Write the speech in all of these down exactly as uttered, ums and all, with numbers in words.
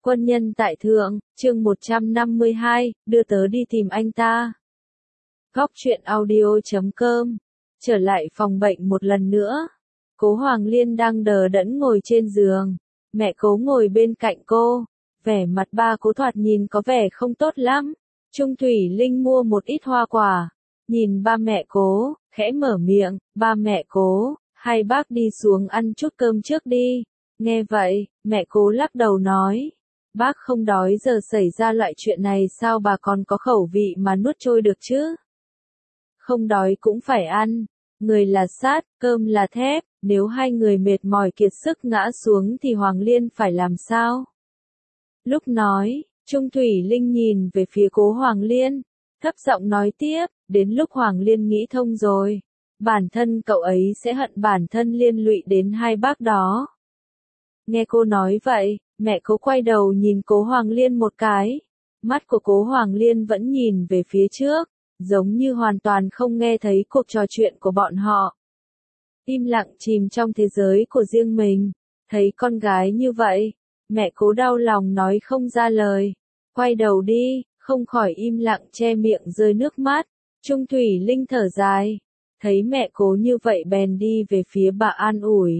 Quân nhân tại thượng, chương một trăm năm mươi hai, đưa tớ đi tìm anh ta. Góc truyện audio chấm com. Trở lại phòng bệnh một lần nữa. Cố Hoàng Liên đang đờ đẫn ngồi trên giường. Mẹ Cố ngồi bên cạnh cô. Vẻ mặt ba Cố thoạt nhìn có vẻ không tốt lắm. Trung Thủy Linh mua một ít hoa quả. Nhìn ba mẹ Cố, khẽ mở miệng, ba mẹ Cố, hay bác đi xuống ăn chút cơm trước đi. Nghe vậy, mẹ Cố lắc đầu nói. Bác không đói giờ xảy ra loại chuyện này sao bà còn có khẩu vị mà nuốt trôi được chứ? Không đói cũng phải ăn. Người là sắt, cơm là thép, nếu hai người mệt mỏi kiệt sức ngã xuống thì Hoàng Liên phải làm sao? Lúc nói, Trung Thủy Linh nhìn về phía Cố Hoàng Liên, thấp giọng nói tiếp, đến lúc Hoàng Liên nghĩ thông rồi, bản thân cậu ấy sẽ hận bản thân liên lụy đến hai bác đó. Nghe cô nói vậy, mẹ Cố quay đầu nhìn Cố Hoàng Liên một cái. Mắt của Cố Hoàng Liên vẫn nhìn về phía trước, giống như hoàn toàn không nghe thấy cuộc trò chuyện của bọn họ. Im lặng chìm trong thế giới của riêng mình. Thấy con gái như vậy, mẹ Cố đau lòng nói không ra lời. Quay đầu đi, không khỏi im lặng che miệng rơi nước mắt. Trung Thủy Linh thở dài. Thấy mẹ Cố như vậy bèn đi về phía bà an ủi.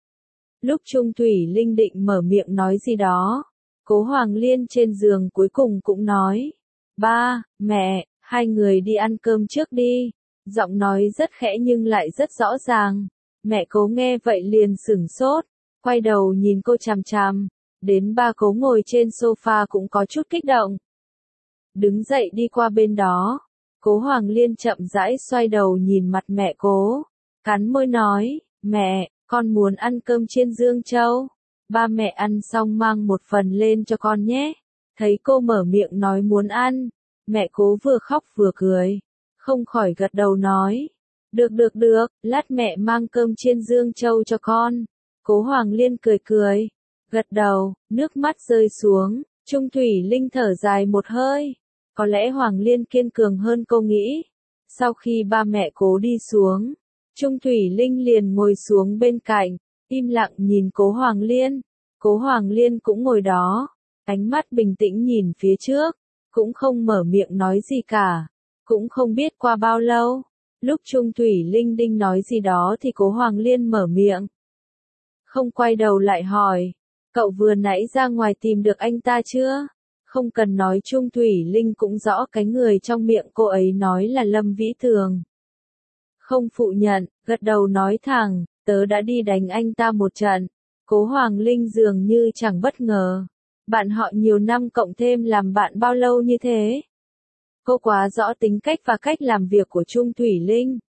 Lúc Trung Thủy Linh định mở miệng nói gì đó, Cố Hoàng Liên trên giường cuối cùng cũng nói. Ba, mẹ, hai người đi ăn cơm trước đi. Giọng nói rất khẽ nhưng lại rất rõ ràng. Mẹ Cố nghe vậy liền sửng sốt, quay đầu nhìn cô chằm chằm. Đến ba Cố ngồi trên sofa cũng có chút kích động. Đứng dậy đi qua bên đó. Cố Hoàng Liên chậm rãi xoay đầu nhìn mặt mẹ Cố. Cắn môi nói, mẹ, con muốn ăn cơm chiên Dương Châu. Ba mẹ ăn xong mang một phần lên cho con nhé. Thấy cô mở miệng nói muốn ăn. Mẹ Cố vừa khóc vừa cười. Không khỏi gật đầu nói. Được được được, lát mẹ mang cơm chiên Dương Châu cho con. Cố Hoàng Liên cười cười. Gật đầu, nước mắt rơi xuống. Trung Thủy Linh thở dài một hơi. Có lẽ Hoàng Liên kiên cường hơn cô nghĩ. Sau khi ba mẹ Cố đi xuống, Trung Thủy Linh liền ngồi xuống bên cạnh, im lặng nhìn Cố Hoàng Liên. Cố Hoàng Liên cũng ngồi đó, ánh mắt bình tĩnh nhìn phía trước, cũng không mở miệng nói gì cả. Cũng không biết qua bao lâu, lúc Trung Thủy Linh định nói gì đó thì Cố Hoàng Liên mở miệng. Không quay đầu lại hỏi, cậu vừa nãy ra ngoài tìm được anh ta chưa? Không cần nói Trung Thủy Linh cũng rõ cái người trong miệng cô ấy nói là Lâm Vĩ Thường. Không phụ nhận, gật đầu nói thẳng, tớ đã đi đánh anh ta một trận. Cố Hoàng Linh dường như chẳng bất ngờ. Bạn họ nhiều năm cộng thêm làm bạn bao lâu như thế? Cô quá rõ tính cách và cách làm việc của Trung Thủy Linh.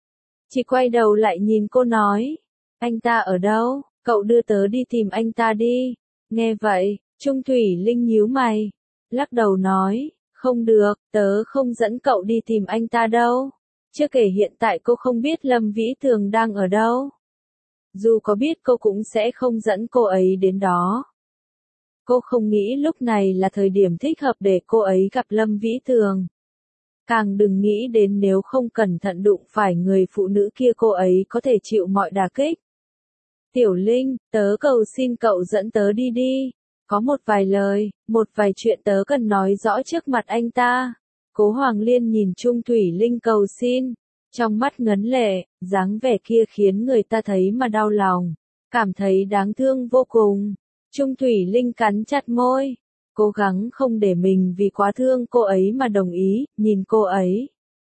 Chỉ quay đầu lại nhìn cô nói, anh ta ở đâu? Cậu đưa tớ đi tìm anh ta đi. Nghe vậy, Trung Thủy Linh nhíu mày, lắc đầu nói, không được, tớ không dẫn cậu đi tìm anh ta đâu. Chưa kể hiện tại cô không biết Lâm Vĩ Thường đang ở đâu. Dù có biết cô cũng sẽ không dẫn cô ấy đến đó. Cô không nghĩ lúc này là thời điểm thích hợp để cô ấy gặp Lâm Vĩ Thường. Càng đừng nghĩ đến nếu không cẩn thận đụng phải người phụ nữ kia cô ấy có thể chịu mọi đả kích. Tiểu Linh, tớ cầu xin cậu dẫn tớ đi đi. Có một vài lời, một vài chuyện tớ cần nói rõ trước mặt anh ta. Cố Hoàng Liên nhìn Trung Thủy Linh cầu xin. Trong mắt ngấn lệ, dáng vẻ kia khiến người ta thấy mà đau lòng. Cảm thấy đáng thương vô cùng. Trung Thủy Linh cắn chặt môi. Cố gắng không để mình vì quá thương cô ấy mà đồng ý, nhìn cô ấy.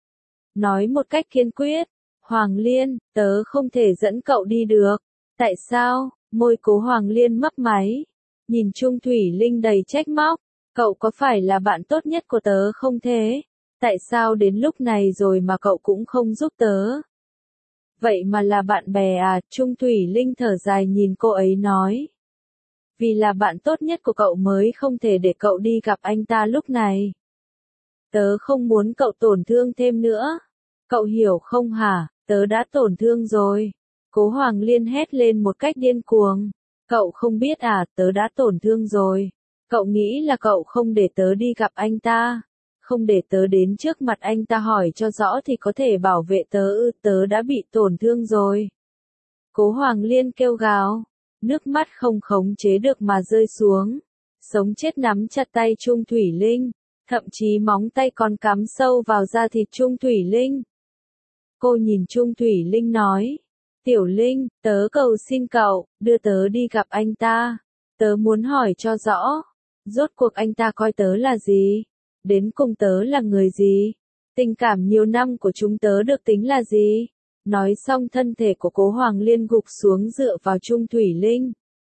Nói một cách kiên quyết. Hoàng Liên, tớ không thể dẫn cậu đi được. Tại sao? Môi Cố Hoàng Liên mấp máy. Nhìn Trung Thủy Linh đầy trách móc. Cậu có phải là bạn tốt nhất của tớ không thế? Tại sao đến lúc này rồi mà cậu cũng không giúp tớ? Vậy mà là bạn bè à? Trung Thủy Linh thở dài nhìn cô ấy nói. Vì là bạn tốt nhất của cậu mới không thể để cậu đi gặp anh ta lúc này. Tớ không muốn cậu tổn thương thêm nữa. Cậu hiểu không hả? Tớ đã tổn thương rồi. Cố Hoàng Liên hét lên một cách điên cuồng. Cậu không biết à, tớ đã tổn thương rồi. Cậu nghĩ là cậu không để tớ đi gặp anh ta. Không để tớ đến trước mặt anh ta hỏi cho rõ thì có thể bảo vệ tớ ư, tớ đã bị tổn thương rồi. Cố Hoàng Liên kêu gào. Nước mắt không khống chế được mà rơi xuống. sống chết nắm chặt tay Trung Thủy Linh, thậm chí móng tay còn cắm sâu vào da thịt Trung Thủy Linh. Cô nhìn Trung Thủy Linh nói, Tiểu Linh, tớ cầu xin cậu, đưa tớ đi gặp anh ta. Tớ muốn hỏi cho rõ, rốt cuộc anh ta coi tớ là gì? Đến cùng tớ là người gì? Tình cảm nhiều năm của chúng tớ được tính là gì? Nói xong thân thể của Cố Hoàng Liên gục xuống dựa vào Trung Thủy Linh.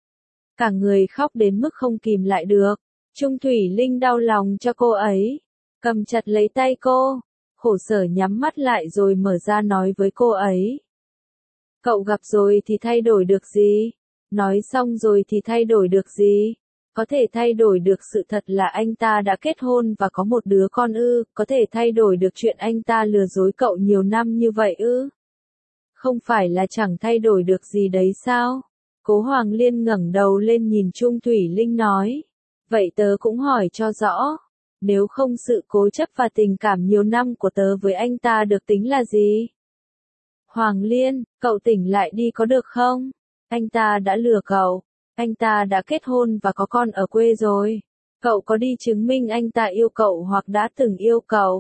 Cả người khóc đến mức không kìm lại được. Trung Thủy Linh đau lòng cho cô ấy, cầm chặt lấy tay cô, khổ sở nhắm mắt lại rồi mở ra nói với cô ấy. Cậu gặp rồi thì thay đổi được gì? Nói xong rồi thì thay đổi được gì? Có thể thay đổi được sự thật là anh ta đã kết hôn và có một đứa con ư? Có thể thay đổi được chuyện anh ta lừa dối cậu nhiều năm như vậy ư? Không phải là chẳng thay đổi được gì đấy sao? Cố Hoàng Liên ngẩng đầu lên nhìn Trung Thủy Linh nói. Vậy tớ cũng hỏi cho rõ. Nếu không sự cố chấp và tình cảm nhiều năm của tớ với anh ta được tính là gì? Hoàng Liên, cậu tỉnh lại đi có được không? Anh ta đã lừa cậu. Anh ta đã kết hôn và có con ở quê rồi. Cậu có đi chứng minh anh ta yêu cậu hoặc đã từng yêu cậu?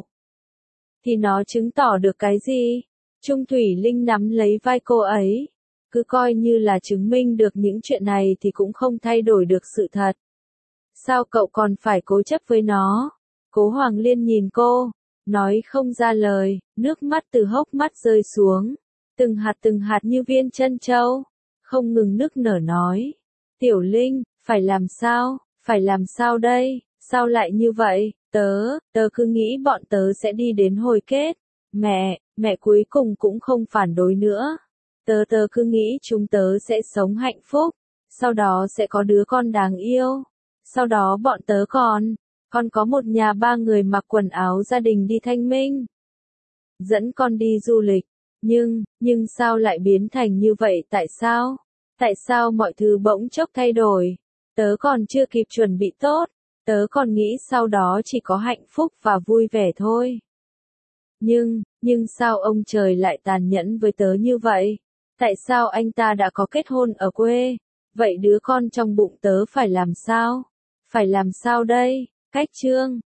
Thì nó chứng tỏ được cái gì? Trung Thủy Linh nắm lấy vai cô ấy. Cứ coi như là chứng minh được những chuyện này thì cũng không thay đổi được sự thật. Sao cậu còn phải cố chấp với nó? Cố Hoàng Liên nhìn cô, nói không ra lời, nước mắt từ hốc mắt rơi xuống, từng hạt từng hạt như viên trân châu, không ngừng nức nở nói. Tiểu Linh, phải làm sao, phải làm sao đây, sao lại như vậy, tớ, tớ cứ nghĩ bọn tớ sẽ đi đến hồi kết, mẹ, mẹ cuối cùng cũng không phản đối nữa. Tớ tớ cứ nghĩ chúng tớ sẽ sống hạnh phúc, sau đó sẽ có đứa con đáng yêu, sau đó bọn tớ còn, còn có một nhà ba người mặc quần áo gia đình đi thanh minh. Dẫn con đi du lịch, nhưng, nhưng sao lại biến thành như vậy tại sao? Tại sao mọi thứ bỗng chốc thay đổi? Tớ còn chưa kịp chuẩn bị tốt, tớ còn nghĩ sau đó chỉ có hạnh phúc và vui vẻ thôi. Nhưng, nhưng sao ông trời lại tàn nhẫn với tớ như vậy? Tại sao anh ta đã có kết hôn ở quê? Vậy đứa con trong bụng tớ phải làm sao? Phải làm sao đây? Cách chương